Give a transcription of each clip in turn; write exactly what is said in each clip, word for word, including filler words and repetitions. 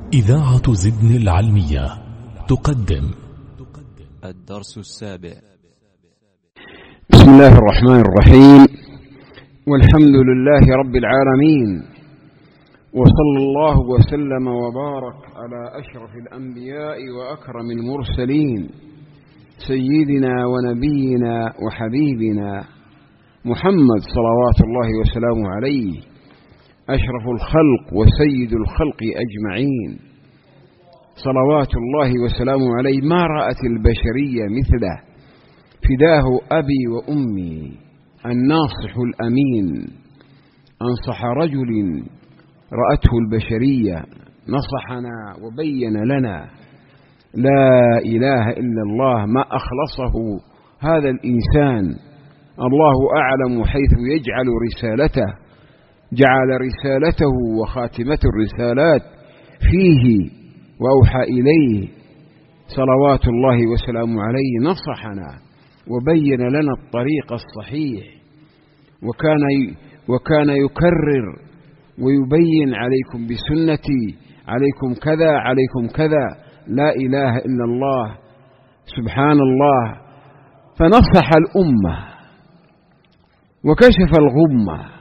إذاعة زدن العلمية تقدم الدرس السابع. بسم الله الرحمن الرحيم، والحمد لله رب العالمين، وصلى الله وسلم وبارك على أشرف الأنبياء وأكرم المرسلين سيدنا ونبينا وحبيبنا محمد صلوات الله وسلامه عليه، أشرف الخلق وسيد الخلق أجمعين، صلوات الله وسلامه عليه. ما رأت البشرية مثله، فداه أبي وأمي، الناصح الأمين، أنصح رجل رأته البشرية، نصحنا وبين لنا لا إله إلا الله، ما أخلصه هذا الإنسان، الله أعلم حيث يجعل رسالته، جعل رسالته وخاتمة الرسالات فيه وأوحى إليه صلوات الله وسلامه عليه. نصحنا وبين لنا الطريق الصحيح، وكان وكان يكرر ويبين: عليكم بسنتي، عليكم كذا، عليكم كذا، لا إله إلا الله، سبحان الله. فنصح الأمة وكشف الغمة،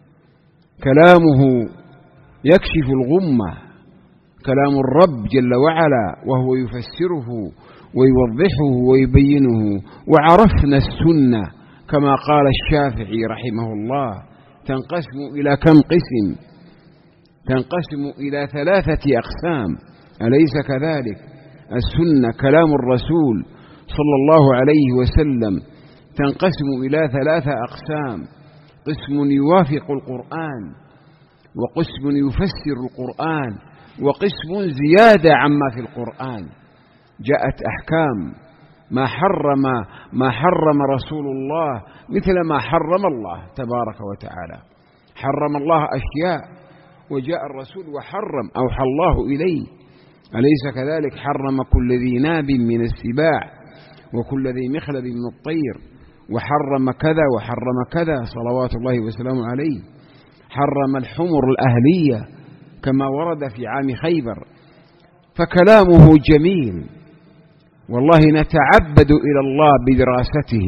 كلامه يكشف الغمة، كلام الرب جل وعلا، وهو يفسره ويوضحه ويبينه. وعرفنا السنة كما قال الشافعي رحمه الله: تنقسم إلى كم قسم؟ تنقسم إلى ثلاثة أقسام، أليس كذلك؟ السنة كلام الرسول صلى الله عليه وسلم تنقسم إلى ثلاثة أقسام: قسم يوافق القرآن، وقسم يفسر القرآن، وقسم زيادة عما في القرآن. جاءت أحكام ما حرم ما حرم رسول الله مثل ما حرم الله تبارك وتعالى. حرم الله أشياء وجاء الرسول وحرم، أوحى الله إليه، أليس كذلك؟ حرم كل ذي ناب من السباع وكل ذي مخلب من الطير، وحرم كذا وحرم كذا صلوات الله وسلامه عليه. حرم الحمر الأهلية كما ورد في عام خيبر. فكلامه جميل، والله نتعبد إلى الله بدراسته،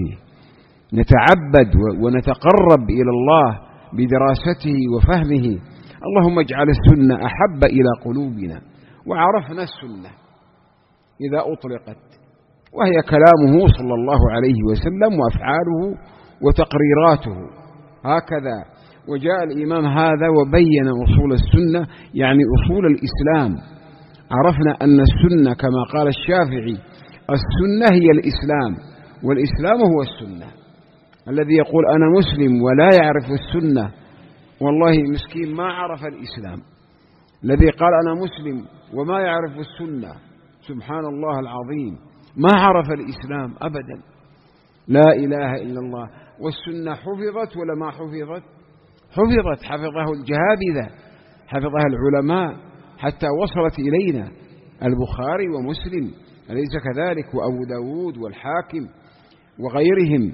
نتعبد ونتقرب إلى الله بدراسته وفهمه. اللهم اجعل السنة أحب إلى قلوبنا. وعرفنا السنة إذا أطلقت، وهي كلامه صلى الله عليه وسلم وأفعاله وتقريراته، هكذا. وجاء الإمام هذا وبين أصول السنة، يعني أصول الإسلام. عرفنا أن السنة كما قال الشافعي: السنة هي الإسلام، والإسلام هو السنة. الذي يقول أنا مسلم ولا يعرف السنة، والله مسكين ما عرف الإسلام. الذي قال أنا مسلم وما يعرف السنة، سبحان الله العظيم، ما عرف الإسلام أبدا. لا إله إلا الله. والسنة حفظت ولا ما حفظت؟ حفظت، حفظه الجهابذة، حفظها العلماء حتى وصلت إلينا. البخاري ومسلم، أليس كذلك؟ وأبو داود والحاكم وغيرهم،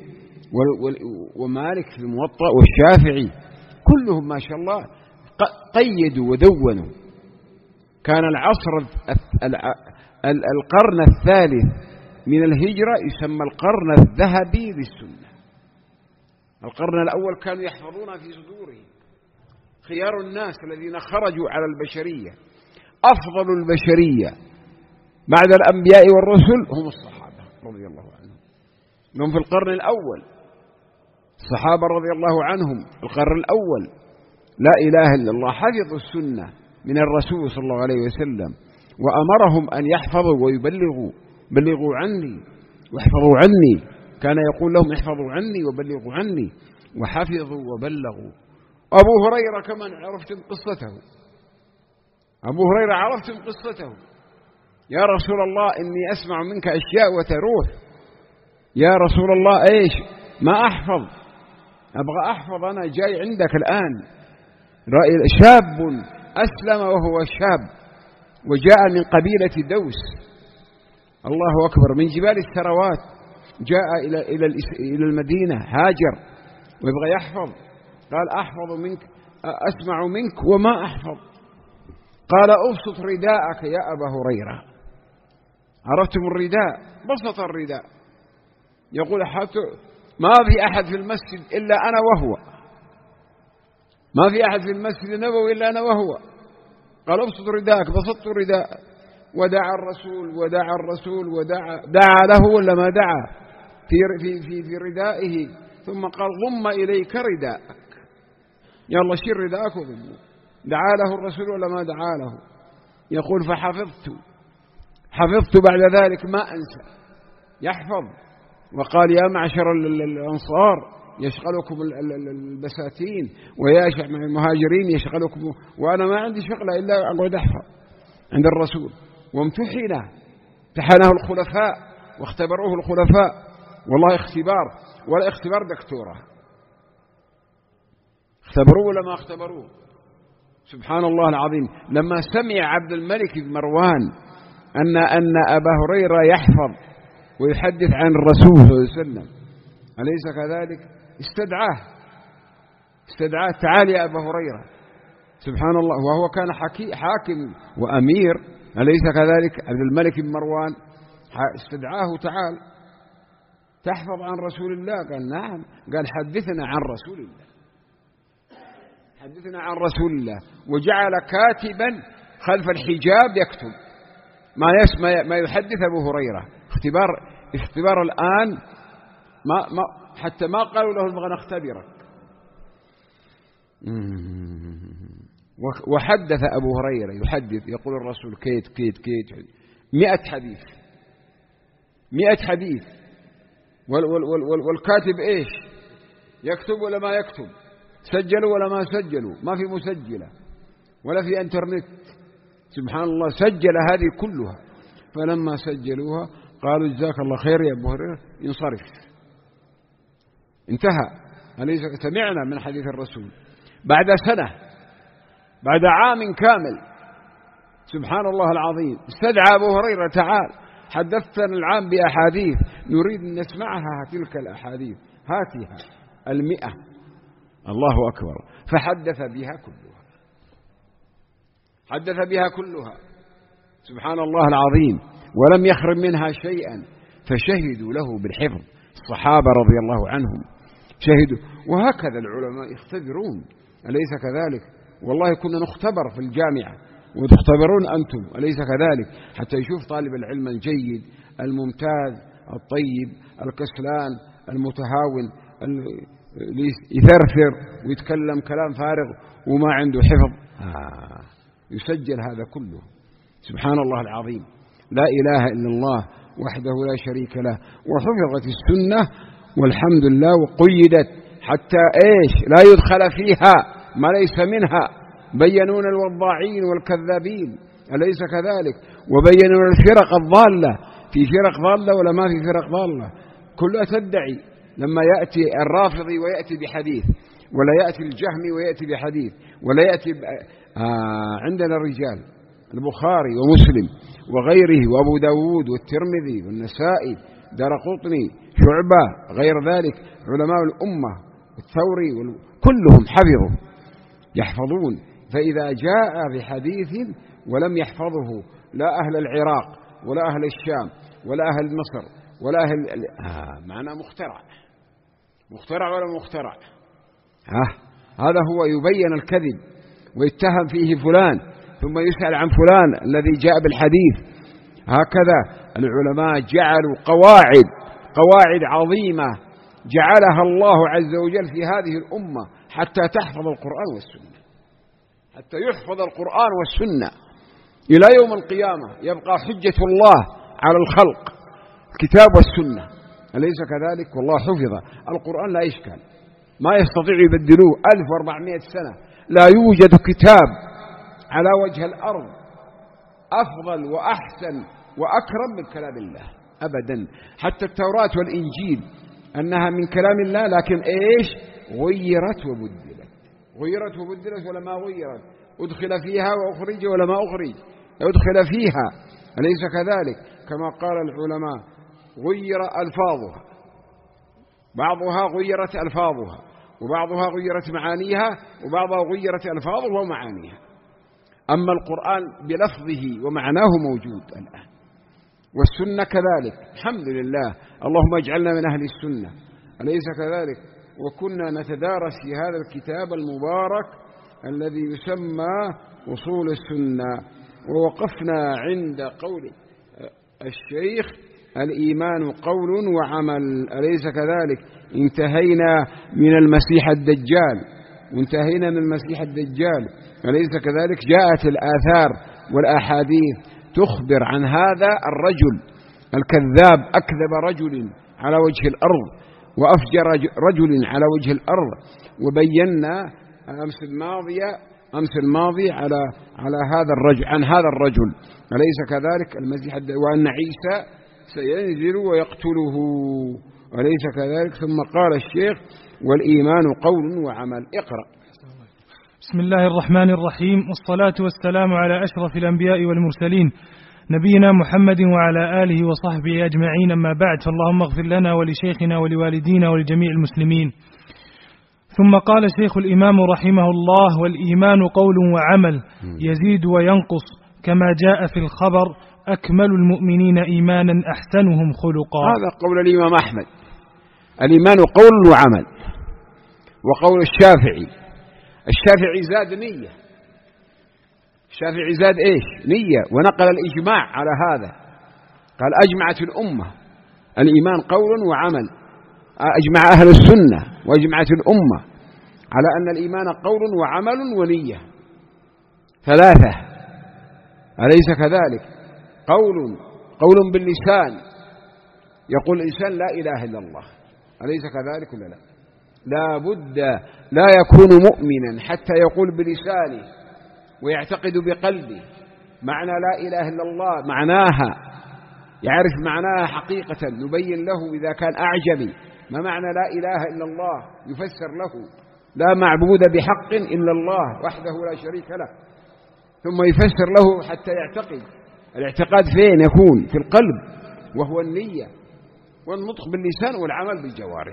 ومالك في الموطأ والشافعي، كلهم ما شاء الله قيدوا ودونوا. كان العصر القرن الثالث من الهجرة يسمى القرن الذهبي للسنة. القرن الأول كانوا يحفظون في صدورهم. خيار الناس الذين خرجوا على البشرية، أفضل البشرية بعد الأنبياء والرسل هم الصحابة رضي الله عنهم. هم في القرن الأول، الصحابة رضي الله عنهم في القرن الأول، لا إله إلا الله، حفظوا السنة من الرسول صلى الله عليه وسلم، وأمرهم أن يحفظوا ويبلغوا. بلغوا عني واحفظوا عني، كان يقول لهم احفظوا عني وبلغوا عني، وحفظوا وبلغوا. أبو هريرة كمان عرفتم قصته، أبو هريرة عرفتم قصته: يا رسول الله إني أسمع منك أشياء وتروح. يا رسول الله إيش؟ ما أحفظ، أبغى أحفظ، أنا جاي عندك الآن. شاب أسلم وهو شاب، وجاء من قبيلة دوس، الله أكبر، من جبال الثروات، جاء إلى إلى إلى المدينة، هاجر ويبغى يحفظ. قال: أحفظ منك، أسمع منك وما أحفظ. قال أبسط رداءك يا أبا هريرة. عرفتم الرداء؟ بسط الرداء. يقول حتى ما في أحد في المسجد إلا أنا وهو، ما في أحد في المسجد النبوي إلا أنا وهو. قال أبسط رداءك، بسطت رداء. ودعا الرسول ودعا الرسول ودعا، دعا له ولا ما دعا في في في, في ردائه، ثم قال ضم إليك رداءك، يلا شيل رداءك وضمه. دعا له الرسول ولا ما دعا له؟ يقول فحفظت حفظت بعد ذلك ما أنسى، يحفظ. وقال يا معشر الأنصار يشغلكم البساتين، ويا المهاجرين يشغلكم، وأنا ما عندي شغلة إلا أقعد أحفظ عند الرسول. وامتحن، امتحنه الخلفاء واختبروه الخلفاء، والله اختبار، ولا اختبار دكتورة، اختبروه ولا ما اختبروه؟ سبحان الله العظيم. لما سمع عبد الملك بن مروان أن أن أبا هريرة يحفظ ويحدث عن الرسول صلى الله عليه وسلم أليس كذلك، استدعاه استدعاه تعال يا أبا هريرة. سبحان الله. وهو كان حاكم وأمير أليس كذلك؟ عبد الملك بن مروان استدعاه تعال تحفظ عن رسول الله. قال نعم. قال حدثنا عن رسول الله، حدثنا عن رسول الله. وجعل كاتبا خلف الحجاب يكتب ما يسمى ما يحدث أبو هريرة. اختبار اختبار الآن ما ما حتى ما قالوا له نبغى نختبرك. وحدث أبو هريرة يحدث يقول الرسول كيت كيت كيت مئة حديث مئة حديث. وال وال وال والكاتب إيش يكتب ولا ما يكتب؟ سجلوا ولا ما سجلوا؟ ما في مسجلة ولا في انترنت. سبحان الله. سجل هذه كلها. فلما سجلوها قالوا جزاك الله خير يا أبو هريرة، ينصرف، انتهى. أليس سمعنا من حديث الرسول بعد سنة، بعد عام كامل. سبحان الله العظيم. استدعى أبو هريرة تعال حدثنا العام بأحاديث نريد أن نسمعها، تلك الأحاديث هاتها المئة. الله أكبر. فحدث بها كلها، حدث بها كلها. سبحان الله العظيم. ولم يخرج منها شيئا، فشهدوا له بالحفظ. الصحابة رضي الله عنهم شهدوا. وهكذا العلماء يختبرون أليس كذلك؟ والله كنا نختبر في الجامعة وتختبرون أنتم أليس كذلك؟ حتى يشوف طالب العلم الجيد الممتاز الطيب الكسلان المتهاون يثرثر ويتكلم كلام فارغ وما عنده حفظ. آه. يسجل هذا كله. سبحان الله العظيم. لا إله إلا الله وحده لا شريك له. وحفظت السنة والحمد لله، وقيدت حتى إيش لا يدخل فيها ما ليس منها. بينون الوضاعين والكذابين أليس كذلك؟ وبينون الفرق الضالة. في فرق ضالة ولا ما في فرق ضالة؟ كلها تدعي. لما يأتي الرافضي ويأتي بحديث، ولا يأتي الجهمي ويأتي بحديث، ولا يأتي ب... آه عندنا الرجال البخاري ومسلم وغيره وأبو داود والترمذي والنسائي دارقطني شعبة غير ذلك علماء الأمة الثوري وال... كلهم حفظوا يحفظون. فإذا جاء بحديث ولم يحفظه لا أهل العراق ولا أهل الشام ولا أهل مصر ولا أهل آه معنى مخترع مخترع ولا مخترع. آه هذا هو يبين الكذب ويتهم فيه فلان ثم يسأل عن فلان الذي جاء بالحديث. هكذا العلماء جعلوا قواعد قواعد عظيمة جعلها الله عز وجل في هذه الأمة حتى تحفظ القرآن والسنة، حتى يحفظ القرآن والسنة إلى يوم القيامة. يبقى حجة الله على الخلق الكتاب والسنة أليس كذلك؟ والله حفظ القرآن لا إشكال، ما يستطيع يبدلوه ألف وأربعمائة سنة. لا يوجد كتاب على وجه الأرض أفضل وأحسن وأكرم من كلام الله أبدا. حتى التوراة والإنجيل أنها من كلام الله، لكن إيش غيرت وبدلت غيرت وبدلت ولا ما غيرت. أدخل فيها وأخرج ولا ما أخرج، أدخل فيها أليس كذلك؟ كما قال العلماء غير ألفاظها، بعضها غيرت ألفاظها وبعضها غيرت معانيها وبعضها غيرت ألفاظها ومعانيها. أما القرآن بلفظه ومعناه موجود الآن، والسنة كذلك الحمد لله، اللهم اجعلنا من أهل السنة، أليس كذلك؟ وكنا نتدارس في هذا الكتاب المبارك الذي يسمى أصول السنة، ووقفنا عند قول الشيخ الإيمان قول وعمل، أليس كذلك؟ انتهينا من المسيح الدجال وانتهينا من المسيح الدجال، أليس كذلك؟ جاءت الآثار والأحاديث تخبر عن هذا الرجل الكذاب، أكذب رجل على وجه الأرض وأفجر رجل على وجه الأرض، وبينا أمس الماضية أمس الماضي على على هذا الرجل عن هذا الرجل، أليس كذلك؟ المسيح وأن عيسى سينزل ويقتله، أليس كذلك؟ ثم قال الشيخ والإيمان قول وعمل. اقرأ. بسم الله الرحمن الرحيم، والصلاة والسلام على أشرف الأنبياء والمرسلين نبينا محمد وعلى آله وصحبه أجمعين، أما بعد، فاللهم اغفر لنا ولشيخنا ولوالدينا ولجميع المسلمين. ثم قال شيخ الإمام رحمه الله: والإيمان قول وعمل يزيد وينقص كما جاء في الخبر: أكمل المؤمنين إيمانا أحسنهم خلقا. هذا قول الإمام أحمد، الإيمان قول وعمل. وقول الشافعي، الشافعي زاد نية، الشافعي زاد إيش؟ نية، ونقل الإجماع على هذا، قال أجمعت الأمة الإيمان قول وعمل، أجمع أهل السنة وأجمعت الأمة على أن الإيمان قول وعمل ونية ثلاثة، أليس كذلك؟ قول قول باللسان، يقول الإنسان لا إله إلا الله، أليس كذلك ولا لا؟ لا بد لا يكون مؤمنا حتى يقول بلسانه ويعتقد بقلبه معنى لا إله إلا الله، معناها يعرف معناها حقيقة، نبين له إذا كان أعجمي ما معنى لا إله إلا الله، يفسر له لا معبود بحق إلا الله وحده لا شريك له، ثم يفسر له حتى يعتقد. الاعتقاد فين يكون؟ في القلب، وهو النية والنطق باللسان والعمل بالجوارح،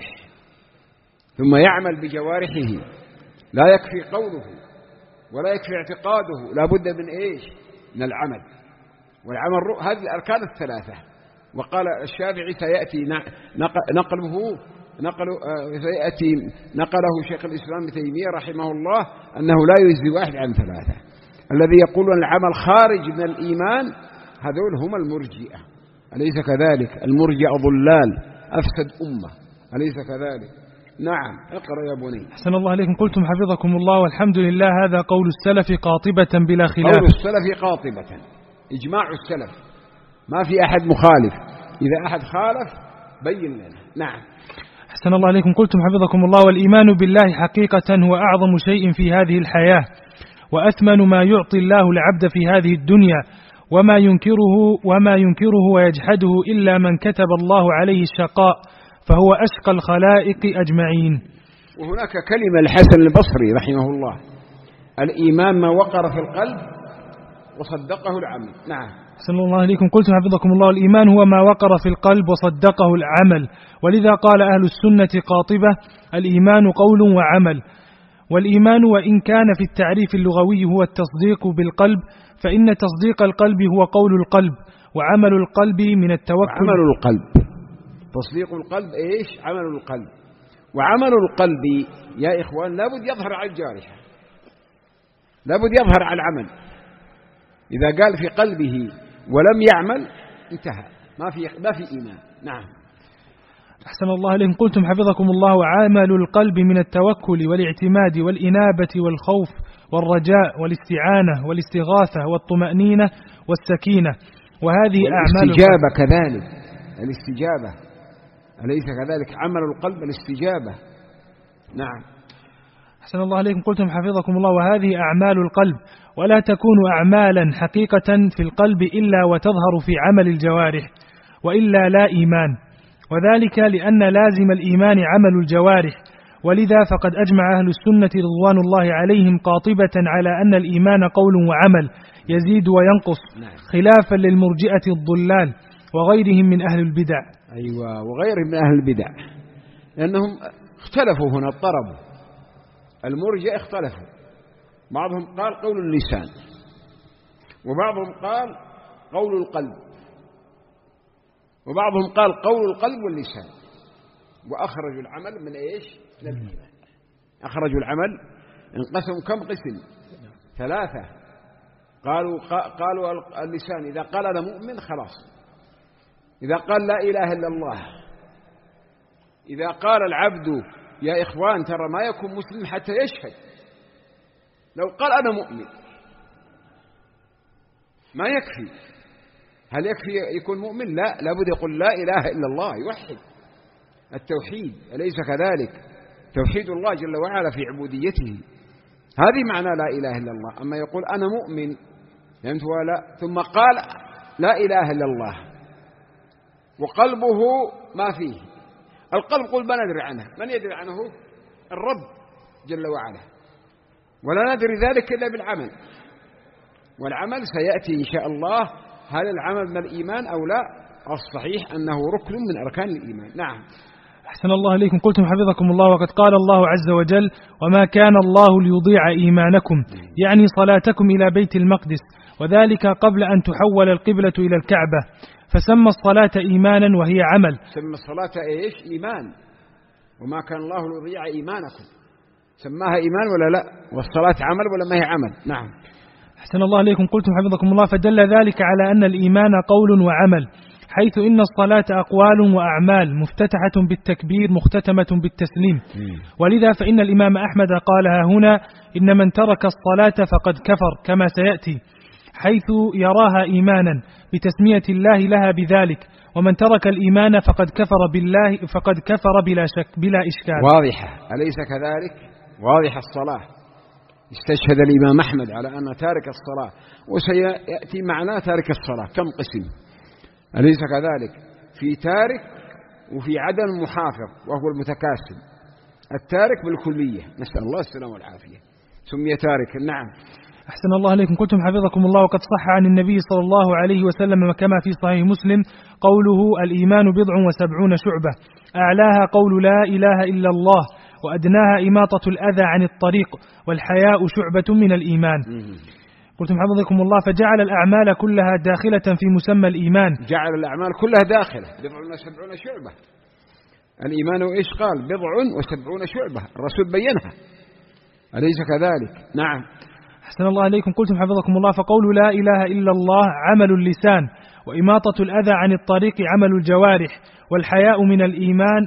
ثم يعمل بجوارحه، لا يكفي قوله ولا يكفي اعتقاده، لا بد من إيش؟ من العمل، والعمل هذه الأركان الثلاثة. وقال الشافعي سيأتي نقله نقل سيأتي نقله شيخ الإسلام ابن تيمية رحمه الله أنه لا يجزي واحد عن ثلاثة. الذي يقولون العمل خارج من الإيمان هذول هم المرجئة، أليس كذلك؟ المرجئة ضلال أفسد أمة، أليس كذلك؟ نعم، اقرأ يا بني. أحسن الله عليكم. قلتم حفظكم الله: والحمد لله، هذا قول السلف قاطبة بلا خلاف. قول السلف قاطبة، إجماع السلف، ما في أحد مخالف، إذا أحد خالف بين لنا. نعم. أحسن الله عليكم. قلتم حفظكم الله: والإيمان بالله حقيقة هو أعظم شيء في هذه الحياة، وأثمن ما يعطي الله العبد في هذه الدنيا، وما ينكره وما ينكره ويجحده إلا من كتب الله عليه الشقاء، فهو أشقى الخلائق أجمعين. وهناك كلمة الحسن البصري رحمه الله: الإيمان ما وقر في القلب وصدقه العمل. نعم. أحسن الله عليكم. قلتم حفظكم الله: الإيمان هو ما وقر في القلب وصدقه العمل، ولذا قال أهل السنة قاطبة: الإيمان قول وعمل. والإيمان وإن كان في التعريف اللغوي هو التصديق بالقلب، فإن تصديق القلب هو قول القلب، وعمل القلب من التوكل. عمل القلب، تصديق القلب إيش؟ عمل القلب. وعمل القلب يا إخوان لابد يظهر على الجارحة، لابد يظهر على العمل. إذا قال في قلبه ولم يعمل انتهى، ما في ما في إيمان. نعم. أحسن الله عليكم. قلتم حفظكم الله: وعمل القلب من التوكل والاعتماد والإنابة والخوف والرجاء والاستعانة والاستغاثة والطمأنينة والسكينة، وهذه أعمال الاستجابة كذلك، الاستجابة أليس كذلك؟ عمل القلب الاستجابة. نعم. أحسن الله عليكم. قلتم حفظكم الله: وهذه أعمال القلب، ولا تكون أعمالا حقيقة في القلب إلا وتظهر في عمل الجوارح، وإلا لا إيمان، وذلك لأن لازم الإيمان عمل الجوارح. ولذا فقد أجمع أهل السنة رضوان الله عليهم قاطبة على أن الإيمان قول وعمل يزيد وينقص، خلافا للمرجئة الضلال وغيرهم من أهل البدع. أيوة، وغيرهم من أهل البدع، لأنهم اختلفوا هنا، اضطربوا. المرجئة اختلفوا، بعضهم قال قول اللسان وبعضهم قال قول القلب، وبعضهم قال قول القلب واللسان، وأخرجوا العمل من إيش؟ من الإيمان. أخرجوا العمل، انقسموا كم قسم؟ ثلاثة. قالوا قالوا اللسان إذا قال أنا مؤمن خلاص، إذا قال لا إله إلا الله، إذا قال العبد يا إخوان ترى ما يكون مسلم حتى يشهد، لو قال أنا مؤمن ما يكفي. هل يكفي يكون مؤمن؟ لا، لابد يقول لا إله إلا الله، يوحد التوحيد، أليس كذلك؟ توحيد الله جل وعلا في عبوديته، هذه معنى لا إله إلا الله. أما يقول أنا مؤمن فهمت ولا، ثم قال لا إله إلا الله وقلبه ما فيه، القلب قل ما ندري عنه، من يدري عنه؟ الرب جل وعلا، ولا ندري ذلك إلا بالعمل، والعمل سيأتي إن شاء الله. هل العمل من الإيمان أو لا؟ الصحيح أنه ركن من أركان الإيمان. نعم. أحسن الله إليكم. قلتم حفظكم الله وقد قال الله عز وجل وما كان الله ليضيع إيمانكم، يعني صلاتكم إلى بيت المقدس، وذلك قبل أن تحول القبلة إلى الكعبة، فسمى الصلاة إيمانا وهي عمل. سمى الصلاة إيش؟ إيمان. وما كان الله ليضيع إيمانكم، سماها إيمان ولا لا؟ والصلاة عمل ولا ما هي عمل؟ نعم. أحسن الله إليكم. قلتم حفظكم الله فدل ذلك على أن الإيمان قول وعمل، حيث إن الصلاة أقوال وأعمال مفتتحة بالتكبير مختتمة بالتسليم. ولذا فإن الإمام أحمد قالها هنا إن من ترك الصلاة فقد كفر كما سيأتي، حيث يراها إيمانا بتسمية الله لها بذلك، ومن ترك الإيمان فقد كفر بالله فقد كفر بلا شك بلا إشكال. واضحة أليس كذلك؟ واضحة الصلاة. استشهد الإمام أحمد على أن تارك الصلاة، وسيأتي معنا تارك الصلاة كم قسم، أليس كذلك؟ في تارك وفي عدم محافظ وهو المتكاسل. التارك بالكلية، نسأل الله السلامة والعافية، سمي تاركا. نعم. أحسن الله عليكم. قلتم حفظكم الله وقد صح عن النبي صلى الله عليه وسلم كما في صحيح مسلم قوله الإيمان بضع وسبعون شعبة، أعلاها قول لا إله إلا الله، وأدناها إماطة الأذى عن الطريق، والحياء شعبة من الإيمان. قلتم حفظكم الله فجعل الأعمال كلها داخلة في مسمى الإيمان. جعل الأعمال كلها داخلة، بضع وسبعون شعبة. الإيمان إيش قال؟ بضع وسبعون شعبة، الرسول بينها، أليس كذلك؟ نعم. أحسن الله عليكم. قلتم حفظكم الله فقول لا إله إلا الله عمل اللسان، وإماطة الأذى عن الطريق عمل الجوارح، والحياء من الإيمان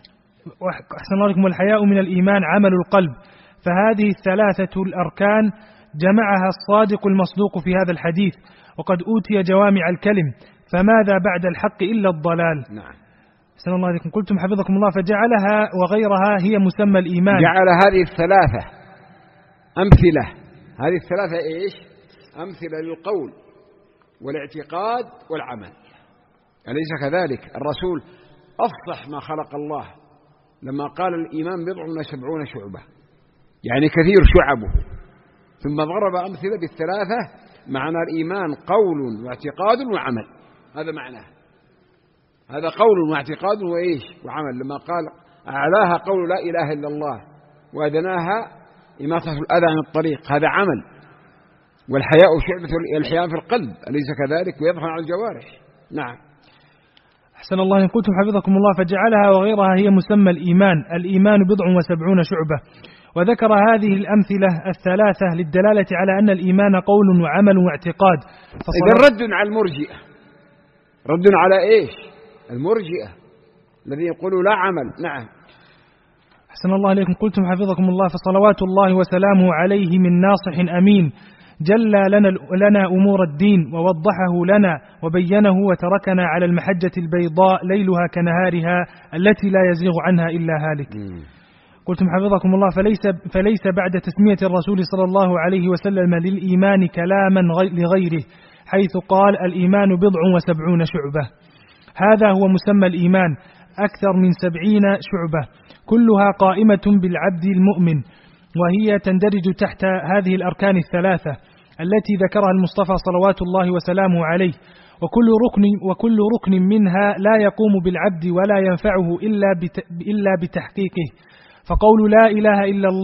أحسن الله عليكم والحياء من الإيمان عمل القلب. فهذه الثلاثة الأركان جمعها الصادق المصدوق في هذا الحديث، وقد أوتي جوامع الكلم، فماذا بعد الحق إلا الضلال. نعم. أحسن الله عليكم. قلتم حفظكم الله فجعلها وغيرها هي مسمى الإيمان. جعل هذه الثلاثة أمثلة، هذه الثلاثة إيش؟ أمثلة للقول والاعتقاد والعمل، أليس كذلك؟ الرسول أفصح ما خلق الله لما قال الإيمان بضع وسبعون شعبة، يعني كثير شعبه، ثم ضرب أمثلة بالثلاثة. معنى الإيمان قول واعتقاد وعمل، هذا معناه، هذا قول واعتقاد وإيش؟ وعمل. لما قال أعلاها قول لا إله إلا الله، وأدناها إماطة الأذى عن الطريق، هذا عمل. والحياء شعبة الحياء في القلب، أليس كذلك؟ ويظهر على الجوارح. نعم. أحسن الله إن قلتم حفظكم الله فجعلها وغيرها هي مسمى الإيمان. الإيمان بضع وسبعون شعبة، وذكر هذه الأمثلة الثلاثة للدلالة على أن الإيمان قول وعمل واعتقاد. إذا رد على المرجئة، رد على إيش؟ المرجئة الذي يقولوا لا عمل. نعم. أحسن الله إليكم. قلتم حفظكم الله فصلوات الله وسلامه عليه من ناصح أمين، جلى لنا, لنا أمور الدين ووضحه لنا وبينه، وتركنا على المحجة البيضاء ليلها كنهارها التي لا يزيغ عنها إلا هالك. م. قلتم حفظكم الله فليس, فليس بعد تسمية الرسول صلى الله عليه وسلم للإيمان كلاما لغيره، حيث قال الإيمان بضع وسبعون شعبة. هذا هو مسمى الإيمان، أكثر من سبعين شعبة، كلها قائمة بالعبد المؤمن، وهي تندرج تحت هذه الأركان الثلاثة التي ذكرها المصطفى صلوات الله وسلامه عليه، وكل ركن, وكل ركن منها لا يقوم بالعبد ولا ينفعه إلا, إلا بتحقيقه. فقول لا إله إلا الله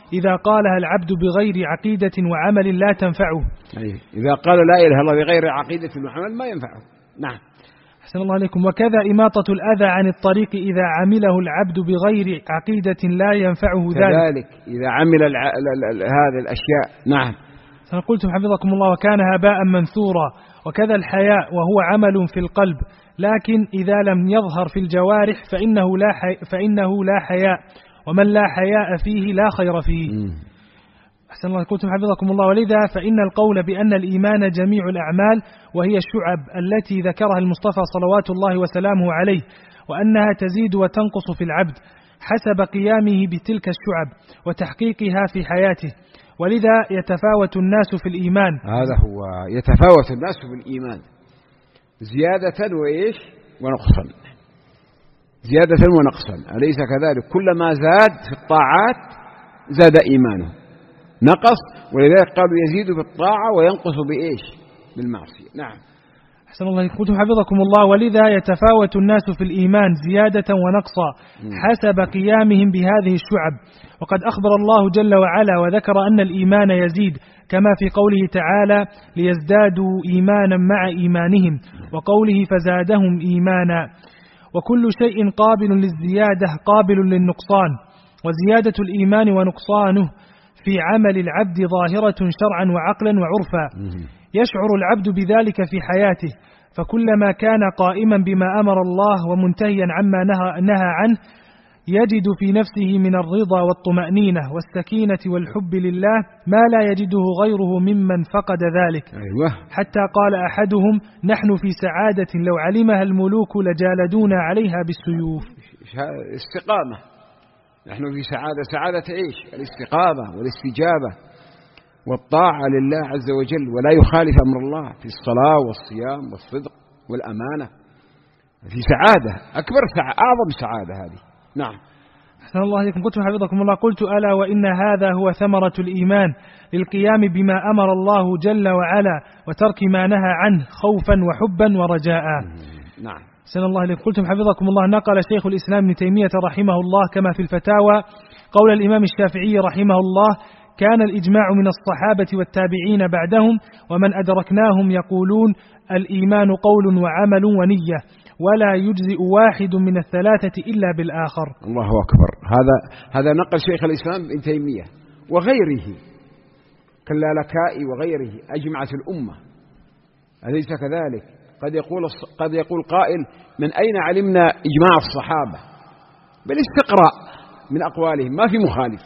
إذا قالها العبد بغير عقيدة وعمل لا تنفعه. أيه. إذا قال لا إله إلا الله بغير عقيدة وعمل ما ينفعه. نعم. أحسن الله عليكم. وكذا إماطة الأذى عن الطريق إذا عمله العبد بغير عقيدة لا ينفعه ذلك. كذلك إذا عمل الع... هذه الأشياء. نعم. قلتم حفظكم الله وكان هباء منثورا. وكذا الحياء وهو عمل في القلب، لكن إذا لم يظهر في الجوارح فإنه لا, حي... فإنه لا حياء، ومن لا حياء فيه لا خير فيه. م. أحسن الله. قلتم حفظكم الله ولذا فإن القول بأن الإيمان جميع الأعمال وهي الشعب التي ذكرها المصطفى صلوات الله وسلامه عليه، وأنها تزيد وتنقص في العبد حسب قيامه بتلك الشعب وتحقيقها في حياته، ولذا يتفاوت الناس في الإيمان. هذا هو، يتفاوت الناس في الإيمان زيادة وإيش ونقصا، زيادة ونقصا، أليس كذلك؟ كلما زاد في الطاعات زاد إيمانه، نقص ولذلك قالوا يزيد بالطاعة وينقص بإيش؟ بالمعصية. نعم. أحسن الله. قلتم حفظكم الله ولذا يتفاوت الناس في الإيمان زيادة ونقصا حسب قيامهم بهذه الشعب. وقد أخبر الله جل وعلا وذكر أن الإيمان يزيد كما في قوله تعالى ليزدادوا إيمانا مع إيمانهم، وقوله فزادهم إيمانا. وكل شيء قابل للزيادة قابل للنقصان، وزيادة الإيمان ونقصانه في عمل العبد ظاهرة شرعا وعقلا وعرفا، يشعر العبد بذلك في حياته، فكلما كان قائما بما أمر الله ومنتهيا عما نهى, نهى عنه يجد في نفسه من الرضا والطمأنينة والسكينة والحب لله ما لا يجده غيره ممن فقد ذلك. أيوة. حتى قال أحدهم نحن في سعادة لو علمها الملوك لجالدونا عليها بالسيوف. استقامة، نحن في سعادة. سعادة إيش؟ الاستقامة والاستجابة والطاعة لله عز وجل، ولا يخالف أمر الله في الصلاة والصيام والصدق والأمانة، في سعادة أكبر، سعادة أعظم سعادة هذه. نعم. أحسن الله عليكم. قلتم حفظكم الله قلت ألا وإن هذا هو ثمرة الإيمان للقيام بما أمر الله جل وعلا وترك ما نهى عنه خوفا وحبا ورجاء. نعم. أحسن الله عليكم. قلتم حفظكم الله نقل شيخ الإسلام ابن تيمية رحمه الله كما في الفتاوى قول الإمام الشافعي رحمه الله كان الإجماع من الصحابة والتابعين بعدهم ومن أدركناهم يقولون الإيمان قول وعمل ونية، ولا يجزئ واحد من الثلاثة إلا بالآخر. الله أكبر. هذا هذا نقل شيخ الإسلام ابن تيمية وغيره كاللالكائي وغيره أجمعت الأمة، أليس كذلك؟ قد يقول قد يقول قائل من أين علمنا إجماع الصحابة؟ بالاستقراء من أقوالهم، ما في مخالف،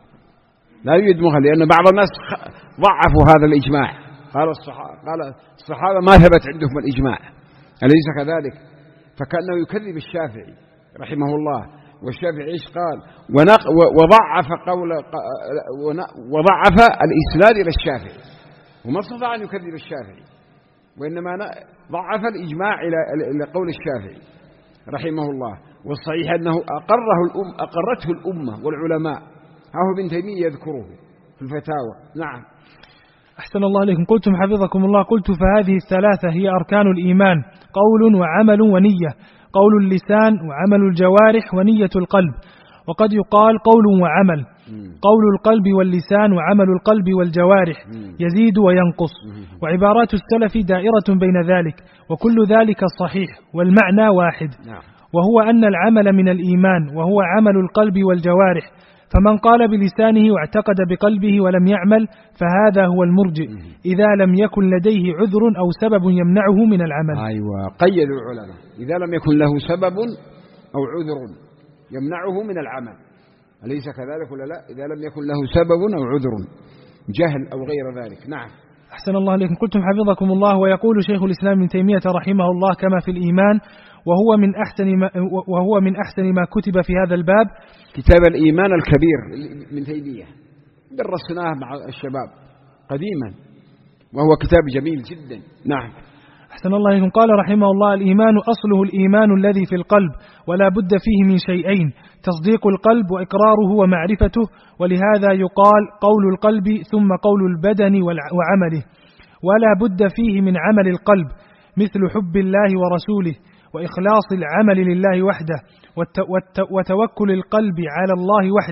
لا يوجد مخالف، لأن بعض الناس ضعفوا هذا الإجماع، قال الصحابة قال الصحابة ما ثبت عندهم الإجماع، أليس كذلك؟ فكأنه يكذب الشافعي رحمه الله، والشافعي إيش قال؟ وضعف قول وضعف الإسناد إلى الشافعي، وما استطاع أن يكذب الشافعي، وإنما ضعف الإجماع إلى قول الشافعي رحمه الله. والصحيح أنه أقره الأم أقرته الأمة والعلماء، هو ابن تيمية يذكره في الفتاوى. نعم. أحسن الله عليكم. قلتم حفظكم الله قلت فهذه الثلاثة هي أركان الإيمان قول وعمل ونية، قول اللسان وعمل الجوارح ونية القلب. وقد يقال قول وعمل، قول القلب واللسان وعمل القلب والجوارح يزيد وينقص، وعبارات السلف دائرة بين ذلك، وكل ذلك صحيح والمعنى واحد، وهو أن العمل من الإيمان وهو عمل القلب والجوارح، فمن قال بلسانه واعتقد بقلبه ولم يعمل فهذا هو المرجئ إذا لم يكن لديه عذر أو سبب يمنعه من العمل. أيوة، قيدوا العلماء إذا لم يكن له سبب أو عذر يمنعه من العمل، أليس كذلك ولا لا؟ إذا لم يكن له سبب أو عذر جهل أو غير ذلك. نعم. أحسن الله عليكم. قلتم حفظكم الله ويقول شيخ الإسلام ابن تيمية رحمه الله كما في الإيمان وهو من أحسن ما وهو من أحسن ما كتب في هذا الباب كتاب الإيمان الكبير من تيمية، درسناه مع الشباب قديما، وهو كتاب جميل جدا. نعم. أحسن الله عليكم. قال رحمه الله الإيمان أصله الإيمان الذي في القلب، ولا بد فيه من شيئين: تصديق القلب وإقراره ومعرفته، ولهذا يقال قول القلب ثم قول البدن وعمله، ولا بد فيه من عمل القلب مثل حب الله ورسوله وإخلاص العمل لله وحده وتوكل القلب على الله وحده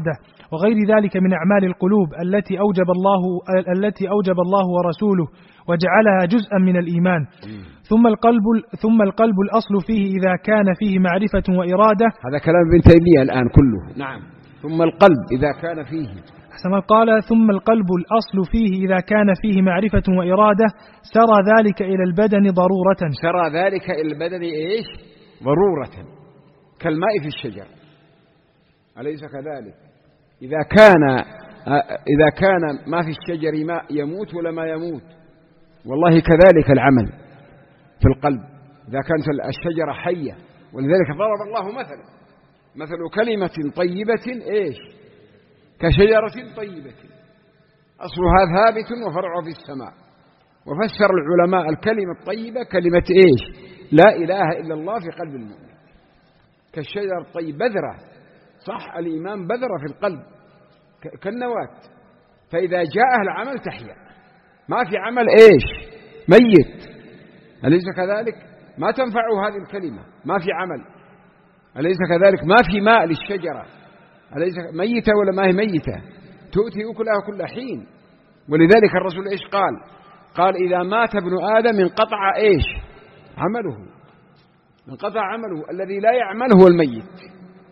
وغير ذلك من أعمال القلوب التي أوجب الله التي أوجب الله ورسوله وجعلها جزءا من الإيمان. ثم القلب ثم القلب الأصل فيه إذا كان فيه معرفة وإرادة. هذا كلام ابن تيمية الآن كله. نعم. ثم القلب إذا كان فيه أحسن. قال ثم القلب الأصل فيه إذا كان فيه معرفة وإرادة سرى ذلك إلى البدن ضرورة. سرى ذلك إلى البدن إيش؟ ضرورة، كالماء في الشجر، أليس كذلك؟ إذا كان إذا كان ما في الشجر ماء يموت ولا ما يموت؟ والله كذلك العمل في القلب إذا كانت الشجرة حية. ولذلك ضرب الله مثلا مثل كلمة طيبة إيش؟ كشجرة طيبة أصلها ثابت وفرعها في السماء. وفسر العلماء الكلمة الطيبة كلمة إيش؟ لا إله إلا الله في قلب المؤمن، كالشجر الطيب بذرة، صح؟ الإيمان بذرة في القلب كالنواة، فإذا جاءه العمل تحيا. ما في عمل إيش؟ ميت، أليس كذلك؟ ما تنفع هذه الكلمة، ما في عمل، أليس كذلك؟ ما في ماء للشجرة، أليس ميتة ولا ما هي ميتة؟ تؤتي أكلها كل حين. ولذلك الرسول إيش قال؟ قال إذا مات ابن آدم انقطع إيش؟ عمله، انقطع عمله. الذي لا يعمل هو الميت،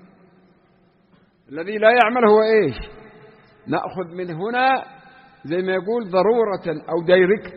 الذي لا يعمل هو إيش؟ نأخذ من هنا زي ما يقول ضرورة أو دايركت،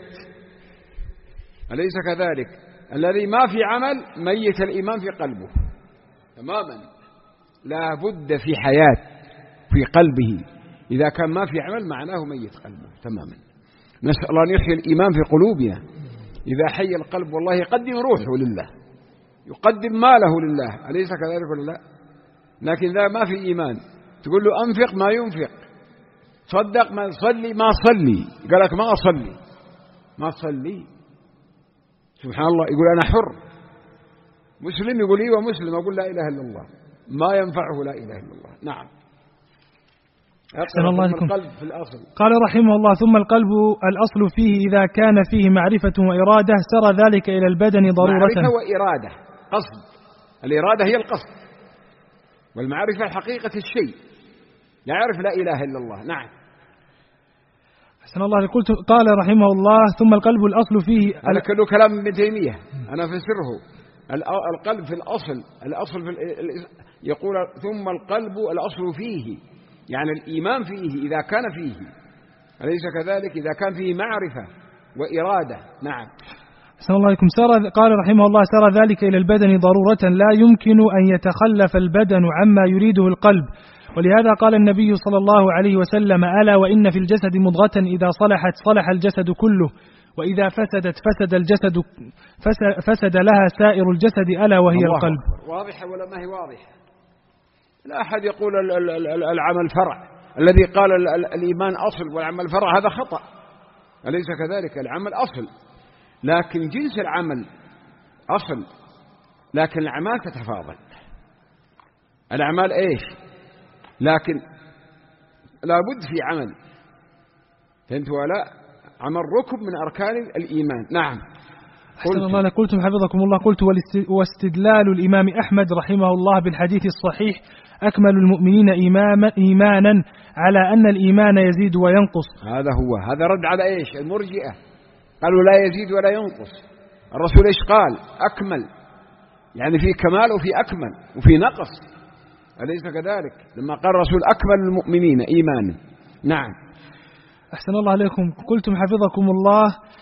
أليس كذلك؟ الذي ما في عمل ميت الإيمان في قلبه تماما، لا بد في حياة في قلبه. إذا كان ما في عمل معناه ميت قلبه تماما. نسأل الله أن يحيي الإيمان في قلوبنا. إذا حي القلب والله يقدم روحه لله، يقدم ماله لله، أليس كذلك ولا لا؟ لكن إذا ما في إيمان تقول له أنفق ما ينفق، صدق ما صلي ما صلي، قال لك ما أصلي ما صلي. سبحان الله، يقول أنا حر. مسلم يقول إيه ومسلم أقول لا إله إلا الله، ما ينفعه لا إله إلا الله. نعم. أحسن الله لكم. القلب في الأصل. قال رحمه الله ثم القلب الأصل فيه إذا كان فيه معرفة وإرادة سرى ذلك إلى البدن ضرورة. معرفة وإرادة، قصد. الإرادة هي القصد، والمعرفة حقيقة الشيء، يعرف لا إله إلا الله. نعم. أحسن الله. قلت قال رحمه الله ثم القلب الأصل فيه. هذا كله كلام ابن تيمية أنا فسره. القلب في الأصل، الأصل في يقول ثم القلب الأصل فيه، يعني الإيمان فيه إذا كان فيه، أليس كذلك؟ إذا كان فيه معرفة وإرادة. نعم. أحسن الله عليكم. سار قال رحمه الله سار ذلك إلى البدن ضرورة لا يمكن أن يتخلف البدن عما يريده القلب. ولهذا قال النبي صلى الله عليه وسلم ألا وإن في الجسد مضغة إذا صلحت صلح الجسد كله وإذا فسدت فسد الجسد فسد لها سائر الجسد ألا وهي القلب. واضحة ولا ما هي واضحة؟ لا أحد يقول العمل فرع. الذي قال الإيمان أصل والعمل فرع هذا خطأ، أليس كذلك؟ العمل أصل، لكن جنس العمل أصل، لكن الأعمال تتفاضل. الأعمال إيش؟ لكن لابد في عمل، فهمت ولا؟ عمل ركب من أركان الإيمان. نعم. أحسن الله لك. قلتم حفظكم الله. قلت واستدلال الإمام أحمد رحمه الله بالحديث الصحيح أكمل المؤمنين إيمانا على أن الإيمان يزيد وينقص. هذا هو، هذا رد على إيش؟ المرجئة قالوا لا يزيد ولا ينقص. الرسول إيش قال؟ أكمل، يعني في كمال وفي أكمل وفي نقص، أليس كذلك؟ لما قال الرسول أكمل المؤمنين إيمانا. نعم. أحسن الله عليكم. قلتم حفظكم الله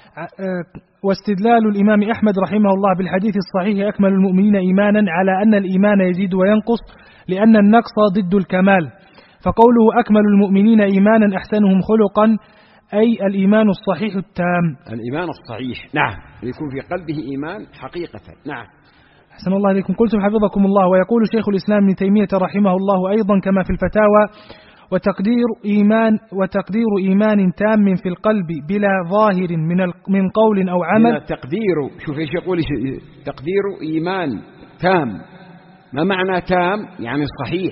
واستدلال الإمام أحمد رحمه الله بالحديث الصحيح أكمل المؤمنين إيمانا على أن الإيمان يزيد وينقص لأن النقص ضد الكمال. فقوله أكمل المؤمنين إيمانا أحسنهم خلقا أي الإيمان الصحيح التام. الإيمان الصحيح، نعم، يكون في قلبه إيمان حقيقة. نعم. أحسن الله عليكم. قلتم حفظكم الله ويقول شيخ الإسلام ابن تيمية رحمه الله أيضا كما في الفتاوى وتقدير إيمان وتقدير إيمان تام في القلب بلا ظاهر من من قول أو عمل. تقدير، شوف ايش يقول، تقدير إيمان تام. ما معنى تام؟ يعني صحيح،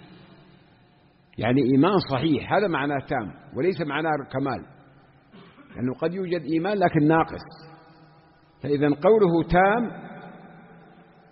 يعني إيمان صحيح، هذا معنى تام وليس معنى كمال، لأنه قد يوجد إيمان لكن ناقص. فإذا قوله تام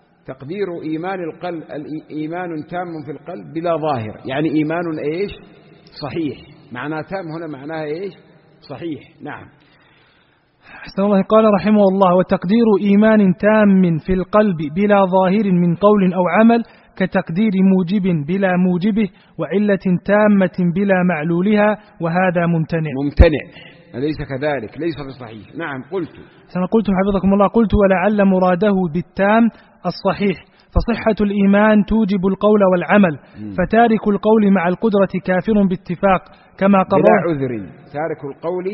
تقدير إيمان القلب، إيمان تام في القلب بلا ظاهر، يعني إيمان إيش؟ صحيح. معنى تام هنا معناها إيش؟ صحيح. نعم. أحسن الله. قال رحمه الله: وتقدير إيمان تام في القلب بلا ظاهر من قول أو عمل كتقدير موجب بلا موجبه وعلة تامة بلا معلولها، وهذا ممتنع. ممتنع أليس كذلك؟ ليس بصحيح. نعم. قلت أنا قلت حفظكم الله قلت ولعل مراده بالتام الصحيح، فصحة الإيمان توجب القول والعمل، فتارك القول مع القدرة كافر باتفاق كما قرر بلا عذر. تارك القول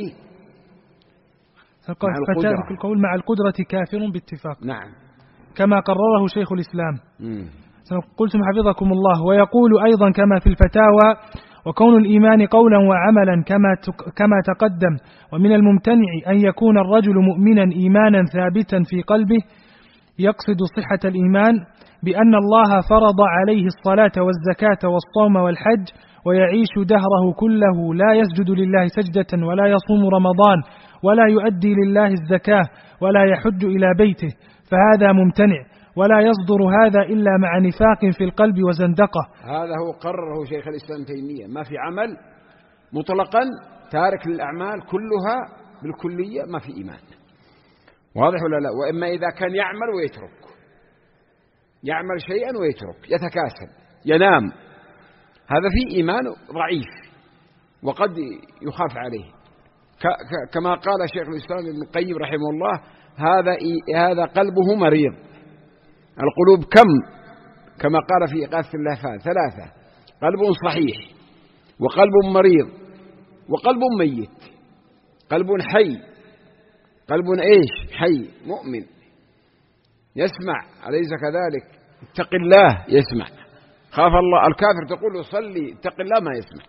فتارك القول مع القدرة كافر باتفاق. نعم. كما قرره شيخ الإسلام. مم. قلتم حفظكم الله. ويقول أيضا كما في الفتاوى: وكون الإيمان قولا وعملا كما كما تقدم. ومن الممتنع أن يكون الرجل مؤمنا إيمانا ثابتا في قلبه يقصد صحة الإيمان بأن الله فرض عليه الصلاة والزكاة والصوم والحج، ويعيش دهره كله لا يسجد لله سجدة ولا يصوم رمضان ولا يؤدي لله الزكاة ولا يحج إلى بيته، فهذا ممتنع، ولا يصدر هذا إلا مع نفاق في القلب وزندقة. هذا هو قرره شيخ الإسلام تيمية. ما في عمل مطلقا تارك للأعمال كلها بالكلية ما في إيمان. واضح ولا لا؟ وإما إذا كان يعمل ويترك، يعمل شيئا ويترك، يتكاسل، ينام، هذا فيه إيمان ضعيف وقد يخاف عليه، كما قال شيخ الإسلام ابن القيم رحمه الله: هذا هذا قلبه مريض. القلوب كم؟ كما قال في إغاثة اللهفان: ثلاثة: قلب صحيح، وقلب مريض، وقلب ميت. قلب حي، قلب إيش؟ حي مؤمن يسمع، أليس كذلك؟ اتق الله يسمع، خاف الله. الكافر تقول له صلي، اتق الله، ما يسمع.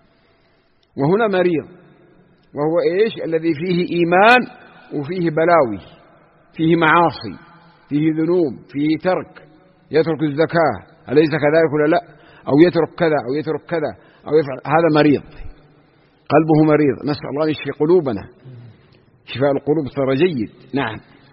وهنا مريض، وهو إيش؟ الذي فيه إيمان وفيه بلاوي، فيه معاصي، فيه ذنوب، فيه ترك، يترك الزكاة، أليس كذلك ولا لا؟ أو يترك كذا أو يترك كذا أو يفعل، هذا مريض، قلبه مريض. نسأل الله أن يشفي قلوبنا، شفاء القلوب صار جيد. نعم.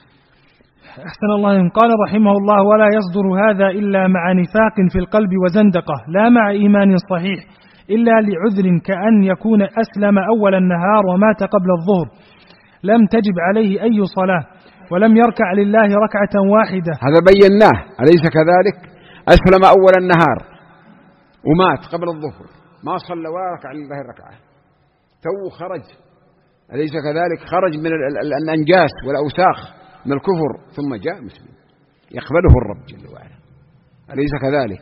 أحسن الله. قال رحمه الله: ولا يصدر هذا إلا مع نفاق في القلب وزندقة، لا مع إيمان صحيح، إلا لعذر كأن يكون أسلم أول النهار ومات قبل الظهر، لم تجب عليه أي صلاة، ولم يركع لله ركعة واحدة. هذا بيناه، أليس كذلك؟ أسلم أول النهار ومات قبل الظهر، ما صلى ولا ركع لله ركعة، تو خرج، أليس كذلك؟ خرج من الأنجاس والأوساخ من الكفر، ثم جاء مسلم يقبله الرب جل وعلا، أليس كذلك؟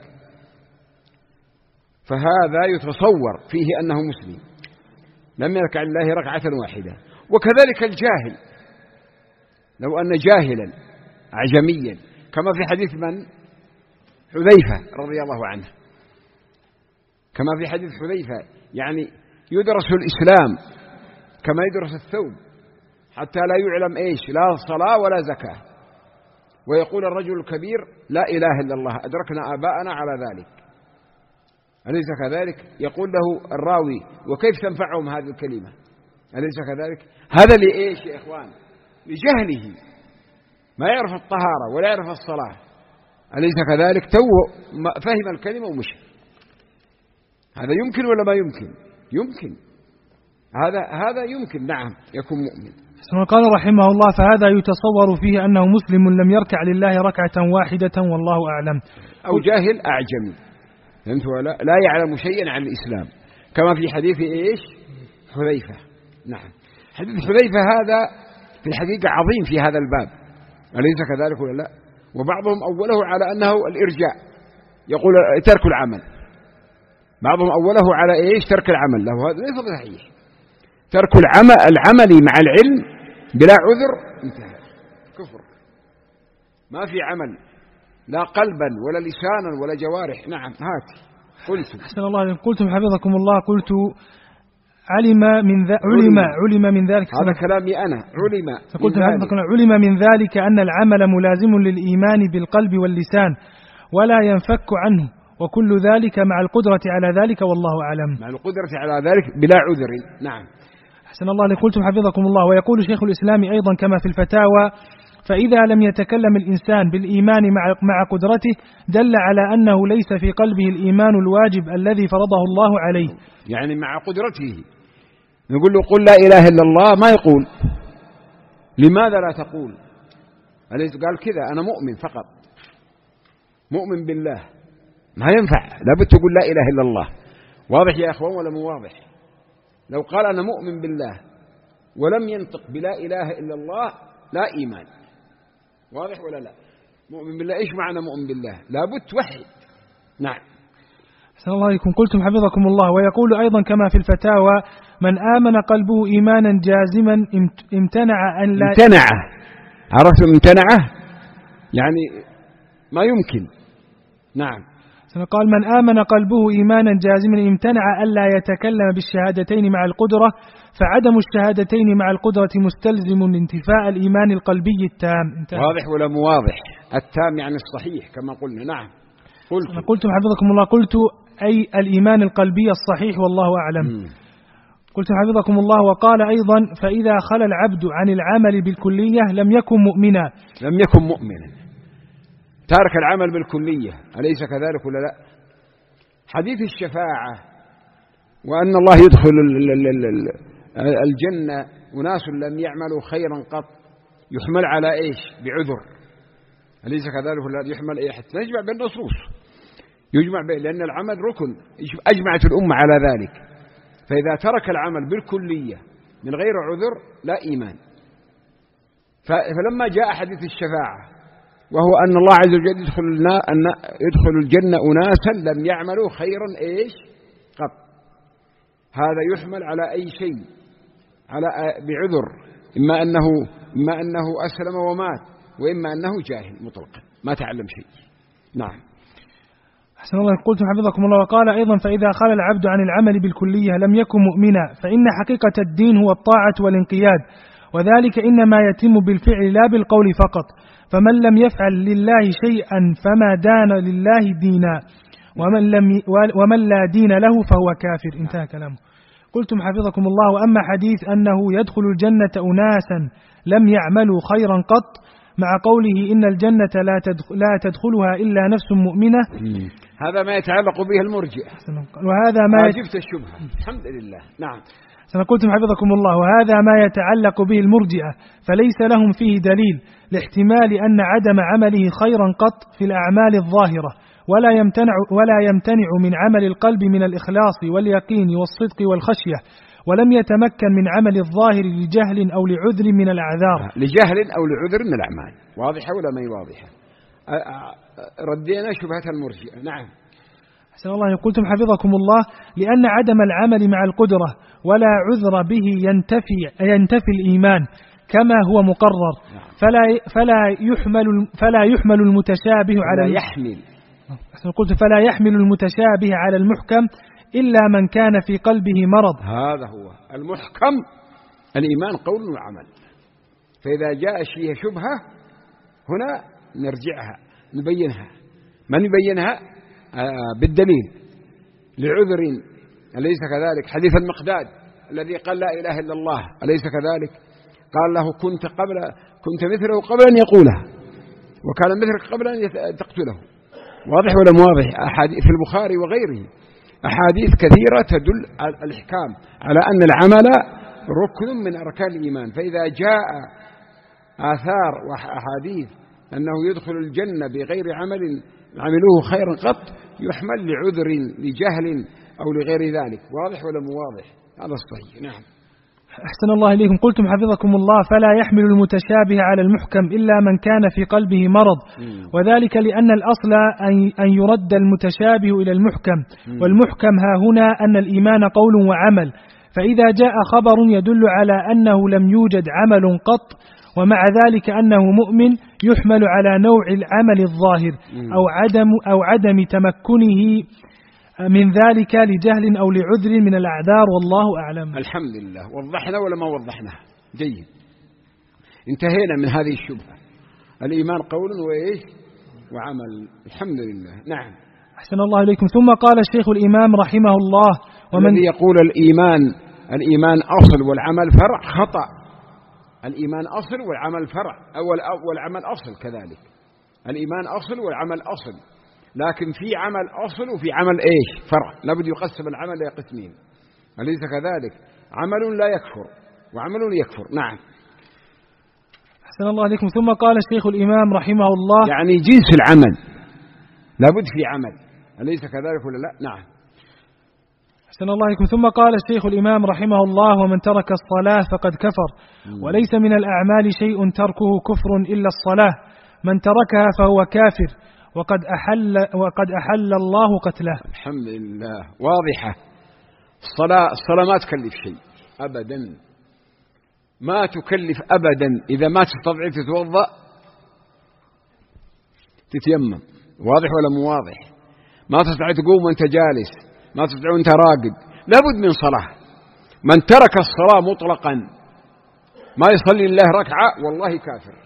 فهذا يتصور فيه أنه مسلم، لم يركع لله ركعة واحدة. وكذلك الجاهل، لو أن جاهلا أعجميا، كما في حديث من؟ حذيفة رضي الله عنه، كما في حديث حذيفة، يعني يدرس الإسلام كما يدرس الثوب، حتى لا يعلم إيش؟ لا صلاة ولا زكاة. ويقول الرجل الكبير: لا إله إلا الله، أدركنا آباءنا على ذلك، أليس كذلك؟ يقول له الراوي: وكيف تنفعهم هذه الكلمة؟ أليس كذلك؟ هذا لإيش يا إخوان؟ لجهله، ما يعرف الطهارة ولا يعرف الصلاة، أليس كذلك؟ تو فهم الكلمة ومشي. هذا يمكن ولا ما يمكن؟ يمكن، هذا هذا يمكن، نعم، يكون مؤمن. قال رحمه الله: فهذا يتصور فيه أنه مسلم لم يركع لله ركعة واحدة، والله أعلم. أو جاهل أعجمي، فهمت ولا؟ لا يعلم شيئا عن الإسلام، كما في حديث إيش؟ حذيفة. نعم. حديث حذيفة هذا في الحقيقة عظيم في هذا الباب، أليس كذلك ولا لا؟ وبعضهم أوله على أنه الإرجاء، يقول ترك العمل، بعضهم أوله على إيش؟ ترك العمل، له هذا ليس صحيح. ترك العمل العمل مع العلم بلا عذر انتهى كفر، ما في عمل، لا قلبا ولا لسانا ولا جوارح. نعم. هات. قلت. أحسن الله عليكم. قلتم حفظكم الله. قلت علم من ذا علم علم من ذلك، هذا كلامي أنا، علم. فقلت حفظكم علم من ذلك أن العمل ملازم للإيمان بالقلب واللسان ولا ينفك عنه، وكل ذلك مع القدرة على ذلك، والله أعلم. مع القدرة على ذلك بلا عذر. نعم. أحسن الله عليكم. قلتم حفظكم الله. ويقول شيخ الإسلام أيضا كما في الفتاوى: فإذا لم يتكلم الإنسان بالإيمان مع مع قدرته دل على أنه ليس في قلبه الإيمان الواجب الذي فرضه الله عليه. يعني مع قدرته نقول له قل لا إله إلا الله ما يقول. لماذا لا تقول؟ أليس قال كذا أنا مؤمن فقط، مؤمن بالله، ما ينفع، لابد تقول لا إله إلا الله. واضح يا أخوان ولا مو واضح؟ لو قال أنا مؤمن بالله ولم ينطق بلا إله إلا الله لا إيمان. واضح ولا لا؟ مؤمن بالله، إيش معنى مؤمن بالله؟ لابد توحد. نعم. أحسن الله عليكم. قلتم حفظكم الله. ويقول أيضا كما في الفتاوى من آمن قلبه إيمانا جازما امتنع أن لا امتنع. عرفتم امتنعه يعني ما يمكن. نعم. قال من آمن قلبه إيمانا جازما امتنع ألا يتكلم بالشهادتين مع القدرة، فعدم الشهادتين مع القدرة مستلزم انتفاء الإيمان القلبي التام. انتهى. واضح ولا مو واضح؟ التام يعني الصحيح كما قلنا. نعم. قلت قلتم حفظكم الله. قلت أي الإيمان القلبي الصحيح والله أعلم. م. قلتم حفظكم الله. وقال أيضا فإذا خلى العبد عن العمل بالكلية لم يكن مؤمنا. لم يكن مؤمنا، تارك العمل بالكلية، أليس كذلك ولا لا؟ حديث الشفاعة وأن الله يدخل الجنة وناس لم يعملوا خيرا قط يحمل على إيش؟ بعذر، أليس كذلك ولا؟ يحمل إيه حتى نجمع بين النصوص، يجمع بين، لأن العمل ركن، أجمعت الأمة على ذلك. فإذا ترك العمل بالكلية من غير عذر لا إيمان. فلما جاء حديث الشفاعة وهو أن الله عز وجل يدخل, أن يدخل الجنة أناسا لم يعملوا خيرا إيش قط، هذا يحمل على أي شيء، على بعذر، إما أنه, إما أنه أسلم ومات، وإما أنه جاهل مطلقا ما تعلم شيء. نعم. أحسن الله. قلتم حفظكم الله. وقال أيضا فإذا خلى العبد عن العمل بالكلية لم يكن مؤمنا، فإن حقيقة الدين هو الطاعة والانقياد، وذلك إنما يتم بالفعل لا بالقول فقط. فمن لم يفعل لله شيئا فما دان لله دينا، ومن, لم ومن لا دين له فهو كافر. انتهى كلامه. قلتم حفظكم الله. وأما حديث أنه يدخل الجنة أناسا لم يعملوا خيرا قط مع قوله إن الجنة لا, تدخل لا تدخلها إلا نفس مؤمنة، هذا ما يتعلق به المرجئة، وهذا ما جبت الشبهة. الحمد لله. نعم. قلتم حفظكم الله. وهذا ما يتعلق به المرجئة، فليس لهم فيه دليل لاحتمال أن عدم عمله خيرا قط في الأعمال الظاهرة، ولا يمتنع, ولا يمتنع من عمل القلب من الإخلاص واليقين والصدق والخشية، ولم يتمكن من عمل الظاهر لجهل أو لعذر من الأعذار. لجهل أو لعذر من الأعمال. واضحة ولا ما هي واضحة؟ ردينا شبهة المرجئة. نعم. أحسن الله. قلتم حفظكم الله. لأن عدم العمل مع القدرة ولا عذر به ينتفي, ينتفي الإيمان كما هو مقرر. فلا فلا يحمل فلا يحمل المتشابه على يحمل. قلت فلا يحمل المتشابه على المحكم إلا من كان في قلبه مرض. هذا هو المحكم، الإيمان قول وعمل. فإذا جاء فيها شبهة هنا نرجعها نبينها. من يبينها؟ آه بالدليل لعذر، أليس كذلك؟ حديث المقداد الذي قال لا إله إلا الله، أليس كذلك؟ قال له كنت قبل كنت مثله قبل أن يقولها، وكان مثلك قبل أن تقتله. واضح ولا واضح؟ أحاديث في البخاري وغيره أحاديث كثيرة تدل على الإحكام على أن العمل ركن من أركان الإيمان. فإذا جاء آثار وأحاديث أنه يدخل الجنة بغير عمل عملوه خيرا قط يحمل لعذر لجهل أو لغير ذلك. واضح ولا مو واضح؟ هذا الصحيح. نعم. أحسن الله إليكم. قلتم حفظكم الله. فلا يحمل المتشابه على المحكم إلا من كان في قلبه مرض، وذلك لأن الأصل أن يرد المتشابه إلى المحكم، والمحكم ها هنا أن الإيمان قول وعمل. فإذا جاء خبر يدل على أنه لم يوجد عمل قط ومع ذلك أنه مؤمن يحمل على نوع العمل الظاهر أو عدم أو عدم تمكنه من ذلك لجهل أو لعذر من الأعذار، والله أعلم. الحمد لله. وضحنا ولا ما وضحنا؟ جيد. انتهينا من هذه الشبهة. الإيمان قول وإيش وعمل. الحمد لله. نعم. أحسن الله إليكم. ثم قال الشيخ الإمام رحمه الله: ومن يقول الإيمان الإيمان أصل والعمل فرع خطأ. الإيمان أصل والعمل فرع، والعمل أصل كذلك. الإيمان أصل والعمل أصل، لكن في عمل أصل وفي عمل إيش؟ فرع. لابد يقسم العمل إلى قسمين، أليس كذلك؟ عمل لا يكفر وعمل يكفر. نعم. أحسن الله عليكم. ثم قال الشيخ الإمام رحمه الله، يعني جنس العمل لابد في عمل، أليس كذلك ولا لا؟ نعم. أحسن الله عليكم. ثم قال الشيخ الإمام رحمه الله: ومن ترك الصلاة فقد كفر، وليس من الأعمال شيء تركه كفر إلا الصلاة، من تركها فهو كافر، وقد أحل, وقد أحل الله قتله. الحمد لله، واضحة. الصلاة الصلاة ما تكلف شيء أبدا، ما تكلف أبدا. إذا ما تستطيع تتوضأ تتيمم، واضح ولا مو واضح؟ ما تستطيع تقوم وانت جالس، ما تستطيع وانت راقد، لابد من صلاة. من ترك الصلاة مطلقا ما يصلي الله ركعة والله كافر.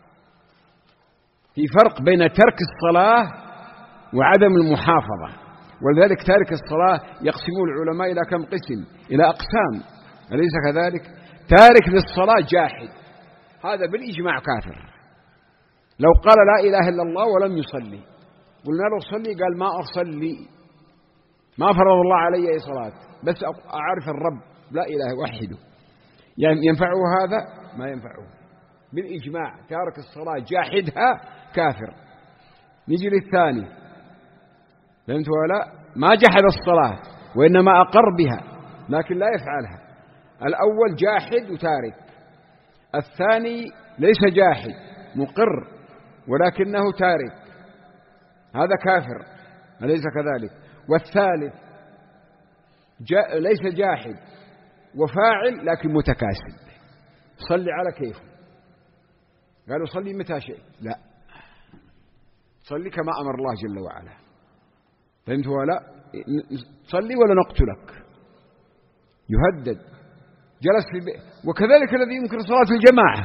في فرق بين ترك الصلاة وعدم المحافظة، ولذلك تارك الصلاة يقسمون العلماء إلى كم قسم؟ إلى أقسام، أليس كذلك؟ تارك للصلاة جاحد، هذا بالإجماع كافر. لو قال لا إله إلا الله ولم يصلي، قلنا له صلي، قال ما أصلي، ما فرض الله علي أي صلاة، بس أعرف الرب لا إله وحده، يعني ينفعه هذا؟ ما ينفعه بالإجماع. تارك الصلاة جاحدها كافر. نجي للثاني، فهمت ولا؟ ما جحد الصلاة وإنما أقر بها لكن لا يفعلها. الأول جاحد وتارك، الثاني ليس جاحد مقر ولكنه تارك، هذا كافر، أليس كذلك؟ والثالث جا ليس جاحد وفاعل لكن متكاسل، صلي على كيفه. قالوا صلي متى شيء، لا، صلي كما أمر الله جل وعلا، فهمت ولا؟ صلي ولا نقتلك، يهدد، جلس في بيت. وكذلك الذي ينكر صلاة الجماعة،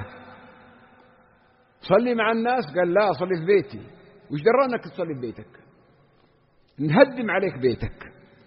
صلي مع الناس، قال لا صلي في بيتي، وش درى أنك تصلي في بيتك؟ نهدم عليك بيتك.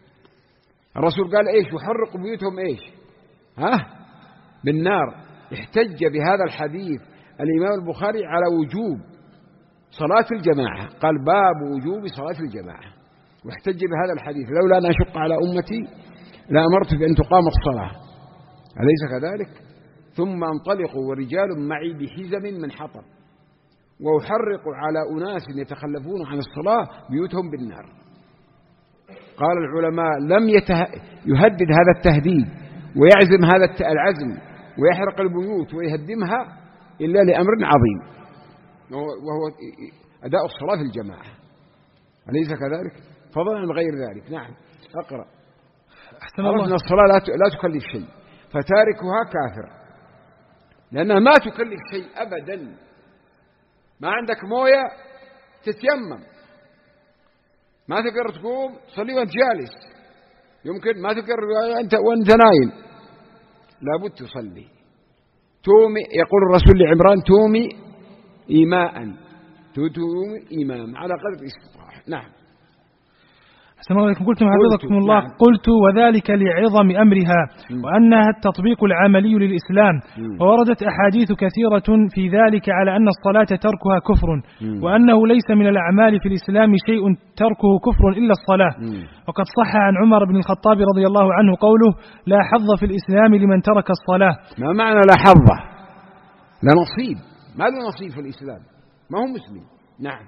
الرسول قال إيش؟ وحرق بيوتهم إيش؟ ها؟ بالنار. احتج بهذا الحديث الإمام البخاري على وجوب صلاة الجماعة، قال باب وجوب صلاة الجماعة، واحتج بهذا الحديث: لولا أن أشق على أمتي لأمرت بأن تقام الصلاة، أليس كذلك؟ ثم انطلقوا ورجال معي بحزم من حطب، وأحرق على أناس يتخلفون عن الصلاة بيوتهم بالنار. قال العلماء: لم يته... يهدد هذا التهديد ويعزم هذا العزم ويحرق البيوت ويهدمها إلا لأمر عظيم، وهو أداء الصلاة في الجماعة، أليس كذلك؟ فضلا عن غير ذلك. نعم. أقرأ. أحسن الله. أن الصلاة لا تكلف شيء، فتاركها كافر، لأنها ما تكلف شيء أبدا. ما عندك موية تتيمم، ما تقدر تقوم صلي وانت جالس، يمكن ما تقدر وانت وانت نايم، لابد تصلي. تومي، يقول الرسول لعمران: تومي إيماء، تومي إيماء على قدر الاستطاعة. نعم. أحسن الله عليكم. قلتم حفظكم الله. نعم. قلت وذلك لعظم أمرها م. وأنها التطبيق العملي للإسلام، م. ووردت أحاديث كثيرة في ذلك على أن الصلاة تركها كفر، م. وأنه ليس من الأعمال في الإسلام شيء تركه كفر إلا الصلاة. م. وقد صح عن عمر بن الخطاب رضي الله عنه قوله: لا حظ في الإسلام لمن ترك الصلاة. ما معنى لا حظ؟ لا نصيب، ما له نصيب في الإسلام، ما هو مسلم. نعم.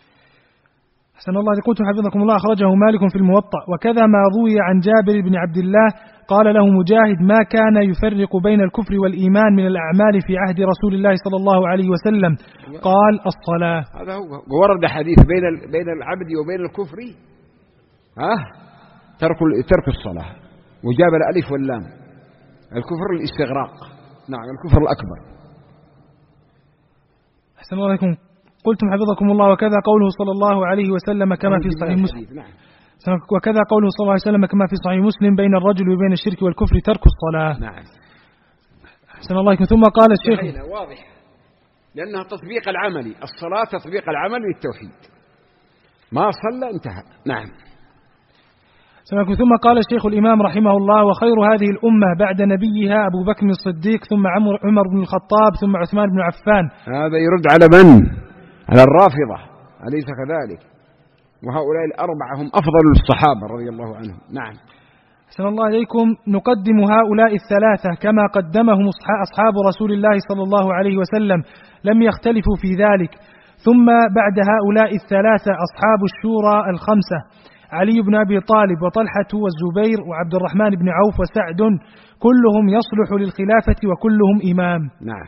أحسن الله. قلت حفظكم الله: أخرجه مالك في الموطأ. وكذا ما روي عن جابر بن عبد الله قال له مجاهد: ما كان يفرق بين الكفر والإيمان من الأعمال في عهد رسول الله صلى الله عليه وسلم، قال الصلاة. هذا هو. ورد حديث بين بين العبد وبين الكفر ها ترك ترك الصلاة، وجاب الألف واللام، الكفر الاستغراق. نعم، الكفر الأكبر. أحسن الله عليكم. قلتم حفظكم الله: وكذا قوله صلى الله عليه وسلم كما في صحيح مسلم. نعم. وكذا قوله صلى الله عليه وسلم كما في صحيح مسلم: بين الرجل وبين الشرك والكفر ترك الصلاة. نعم. أحسن الله عليكم. ثم قال الشيخ: واضح، لأنها تطبيق العملي، الصلاة تطبيق العمل للتوحيد، ما صلى انتهى. نعم. ثم قال الشيخ الإمام رحمه الله: وخير هذه الأمة بعد نبيها أبو بكر الصديق، ثم عمر بن الخطاب، ثم عثمان بن عفان. هذا يرد على من؟ على الرافضة، أليس كذلك؟ وهؤلاء الأربعة هم أفضل الصحابة رضي الله عنهم. نعم. أحسن الله إليكم. نقدم هؤلاء الثلاثة كما قدمهم أصحاب رسول الله صلى الله عليه وسلم، لم يختلفوا في ذلك. ثم بعد هؤلاء الثلاثة أصحاب الشورى الخمسة: علي بن أبي طالب، وطلحة، والزبير، وعبد الرحمن بن عوف، وسعد، كلهم يصلح للخلافة وكلهم إمام. نعم.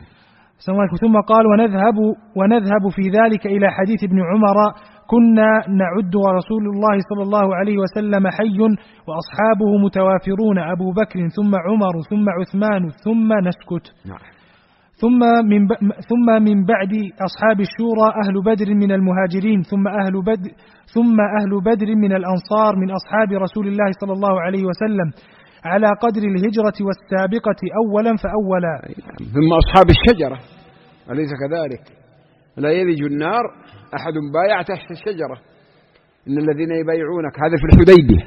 ثم قال: ونذهب, ونذهب في ذلك إلى حديث ابن عمر: كنا نعد ورسول الله صلى الله عليه وسلم حي وأصحابه متوافرون، أبو بكر ثم عمر ثم عثمان ثم نسكت. نعم. ثم من, ثم من بعد أصحاب الشورى أهل بدر من المهاجرين، ثم أهل بدر, ثم أهل بدر من الأنصار من أصحاب رسول الله صلى الله عليه وسلم على قدر الهجرة والسابقة أولا فأولا. ثم أصحاب الشجرة، أليس كذلك؟ لا يلج النار أحد بايع تحت الشجرة، إن الذين يبايعونك، هذا في الحديبية،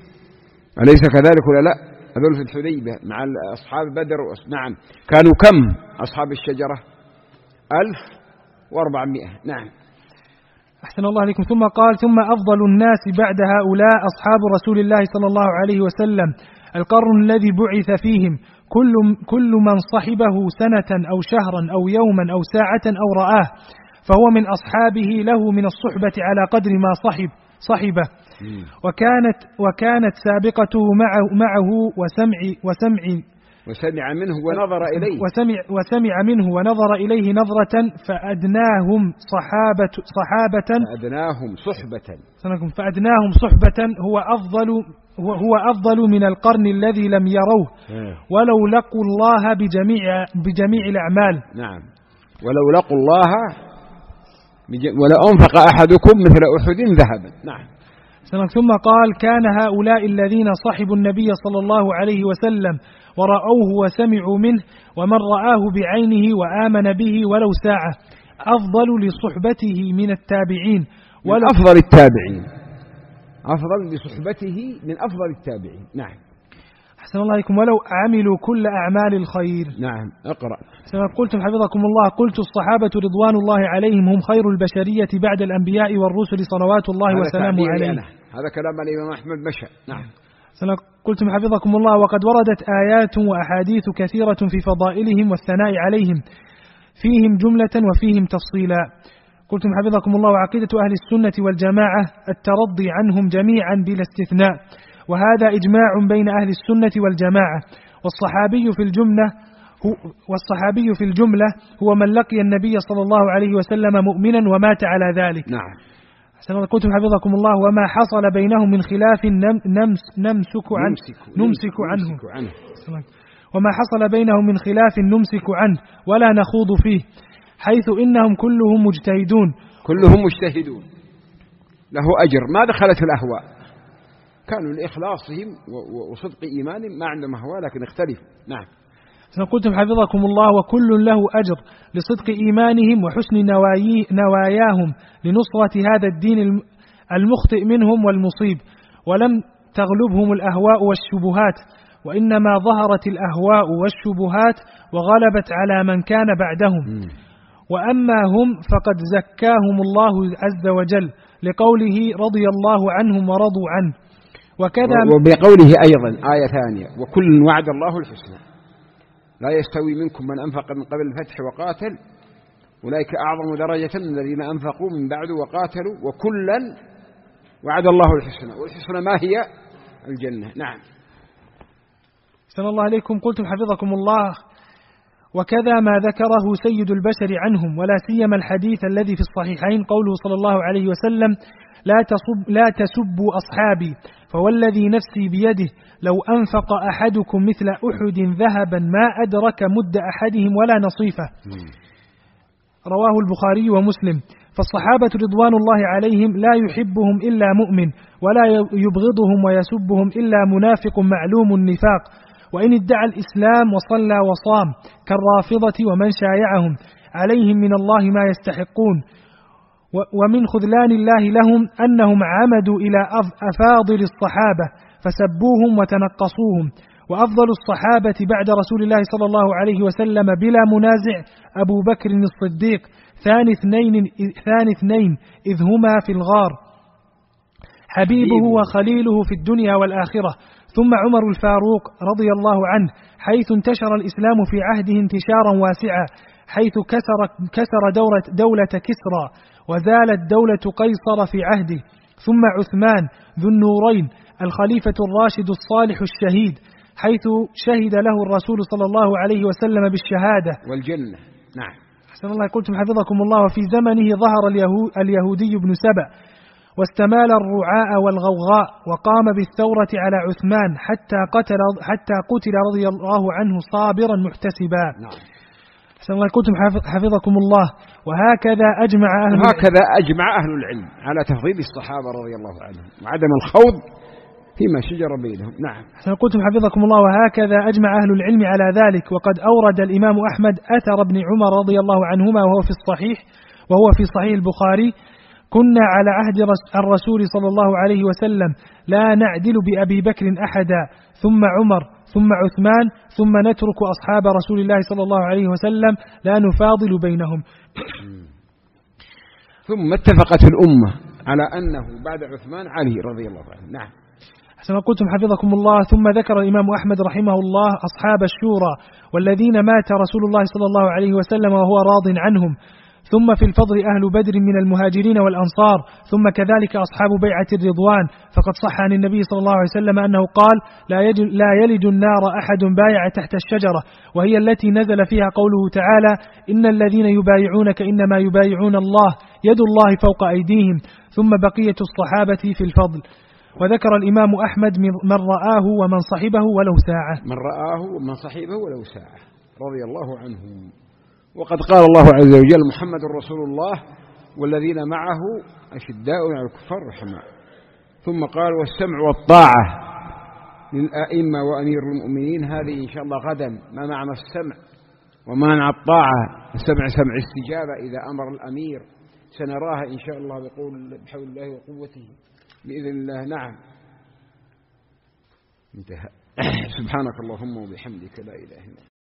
أليس كذلك ولا لا؟ هذول في الحديبية مع أصحاب بدر. نعم. كانوا كم أصحاب الشجرة؟ ألف وأربعمائة. نعم. أحسن الله عليكم. ثم قال: ثم أفضل الناس بعد هؤلاء أصحاب رسول الله صلى الله عليه وسلم، القرن الذي بعث فيهم، كل, كل من صحبه سنة أو شهرا أو يوما أو ساعة أو رآه فهو من أصحابه، له من الصحبة على قدر ما صحب صحبه. وكانت وكانت سابقته معه معه وسمع وسمع وسمع منه ونظر إليه وسمع وسمع منه ونظر إليه نظرة، فأدناهم صحابة صحابة فأدناهم صحبة فأدناهم صحبة هو أفضل هو, هو أفضل من القرن الذي لم يروه، ولو لقوا الله بجميع بجميع الأعمال. نعم. ولو لقوا الله ولو أنفق أحدكم مثل أحد ذهبا. نعم. ثم قال: كان هؤلاء الذين صحبوا النبي صلى الله عليه وسلم ورأوه وسمعوا منه، ومن رآه بعينه وآمن به ولو ساعة، أفضل لصحبته من التابعين، من أفضل التابعين، أفضل لصحبته من أفضل التابعين. نعم. أحسن الله عليكم. ولو عملوا كل أعمال الخير. نعم. اقرأ. قلتم حفظكم الله: قلت الصحابة رضوان الله عليهم هم خير البشرية بعد الأنبياء والرسل صلوات الله وسلامه عليهم. هذا كلام الإمام أحمد مشى. نعم. قلتم حفظكم الله: وقد وردت آيات وأحاديث كثيرة في فضائلهم والثناء عليهم، فيهم جملة وفيهم تفصيلا. قلتم حفظكم الله: وعقيدة أهل السنة والجماعة الترضي عنهم جميعا بلا استثناء، وهذا إجماع بين أهل السنة والجماعة. والصحابي في الجملة هو والصحابي في الجملة هو من لقي النبي صلى الله عليه وسلم مؤمنا ومات على ذلك. نعم. قلتم حفظكم الله: وما حصل بينهم من خلاف نمس نمسك عنه نمسك عنه وما حصل بينهم من خلاف نمسك عنه ولا نخوض فيه، حيث إنهم كلهم مجتهدون كلهم مجتهدون له أجر، ما دخلت الأهواء، كانوا لإخلاصهم وصدق إيمانهم ما عندهم أهواء لكن اختلفوا. نعم. قلتم حفظكم الله: وكل له أجر لصدق إيمانهم وحسن نواياهم لنصرة هذا الدين المخطئ منهم والمصيب، ولم تغلبهم الأهواء والشبهات، وإنما ظهرت الأهواء والشبهات وغلبت على من كان بعدهم. وأما هم فقد زكاهم الله عز وجل، لقوله: رضي الله عنهم ورضوا عنه. وكذا وبقوله أيضا آية ثانية: وكل وعد الله الحسنى، لا يستوي منكم من أنفق من قبل الفتح وقاتل، أولئك أعظم درجة من الذين أنفقوا من بعد وقاتلوا، وكلا وعد الله الحسنى، والحسنى ما هي؟ الجنة. نعم. صلى الله عليكم. قلتم حفظكم الله: وكذا ما ذكره سيد البشر عنهم، ولا سيما الحديث الذي في الصحيحين قوله صلى الله عليه وسلم: لا تصب لا تسبوا أصحابي، فوالذي نفسي بيده لو أنفق أحدكم مثل أحد ذهبا ما أدرك مد أحدهم ولا نصيفه. رواه البخاري ومسلم. فالصحابة رضوان الله عليهم لا يحبهم إلا مؤمن، ولا يبغضهم ويسبهم إلا منافق معلوم النفاق، وإن ادعى الإسلام وصلى وصام، كالرافضة ومن شايعهم، عليهم من الله ما يستحقون. ومن خذلان الله لهم أنهم عمدوا إلى أفاضل الصحابة، فسبوهم وتنقصوهم. وأفضل الصحابة بعد رسول الله صلى الله عليه وسلم بلا منازع أبو بكر الصديق ثاني اثنين, ثاني اثنين إذ هما في الغار، حبيبه وخليله في الدنيا والآخرة. ثم عمر الفاروق رضي الله عنه، حيث انتشر الإسلام في عهده انتشارا واسعا، حيث كسر, كسر دولة, دولة كسرى، وزالت دولة قيصر في عهده. ثم عثمان ذو النورين الخليفة الراشد الصالح الشهيد، حيث شهد له الرسول صلى الله عليه وسلم بالشهادة والجنة. نعم. أحسن الله قلتم حفظكم الله. وفي زمنه ظهر اليهو اليهودي بن سبأ واستمال الرعاء والغوغاء، وقام بالثورة على عثمان حتى قتل, حتى قتل رضي الله عنه صابرا محتسبا. نعم. أحسن الله قلتم حفظكم الله. وهكذا أجمع أهل وهكذا أجمع أهل العلم على تفضيل الصحابة رضي الله عنهم وعدم الخوض فيما شجر بينهم. نعم. أحسن قلتم حفظكم الله. وهكذا أجمع أهل العلم على ذلك. وقد أورد الإمام أحمد أثر ابن عمر رضي الله عنهما وهو في الصحيح وهو في صحيح البخاري: كنا على عهد الرسول صلى الله عليه وسلم لا نعدل بأبي بكر أحدا، ثم عمر، ثم عثمان، ثم نترك أصحاب رسول الله صلى الله عليه وسلم لا نفاضل بينهم. ثم اتفقت الأمة على أنه بعد عثمان علي رضي الله عنه. نعم. حسنا قلتم حفظكم الله. ثم ذكر الإمام أحمد رحمه الله أصحاب الشورى والذين مات رسول الله صلى الله عليه وسلم وهو راض عنهم. ثم في الفضل أهل بدر من المهاجرين والأنصار، ثم كذلك أصحاب بيعة الرضوان، فقد صح عن النبي صلى الله عليه وسلم أنه قال: لا يلج النار أحد بايع تحت الشجرة، وهي التي نزل فيها قوله تعالى: إن الذين يبايعونك إنما يبايعون الله يد الله فوق أيديهم. ثم بقية الصحابة في الفضل. وذكر الإمام أحمد من رآه ومن صحبه ولو ساعة من رآه ومن صحبه ولو ساعة رضي الله عنهم. وقد قال الله عز وجل: محمد رسول الله والذين معه أشداء على الكفار رحماء. ثم قال: والسمع والطاعة للأئمة وأمير المؤمنين. هذه إن شاء الله غدا ما معنى السمع وما معنى الطاعة. السمع سمع استجابة إذا أمر الأمير، سنراها إن شاء الله بقول بحول الله وقوته بإذن الله. نعم. انتهى. سبحانك اللهم وبحمدك لا إله إلا أنت.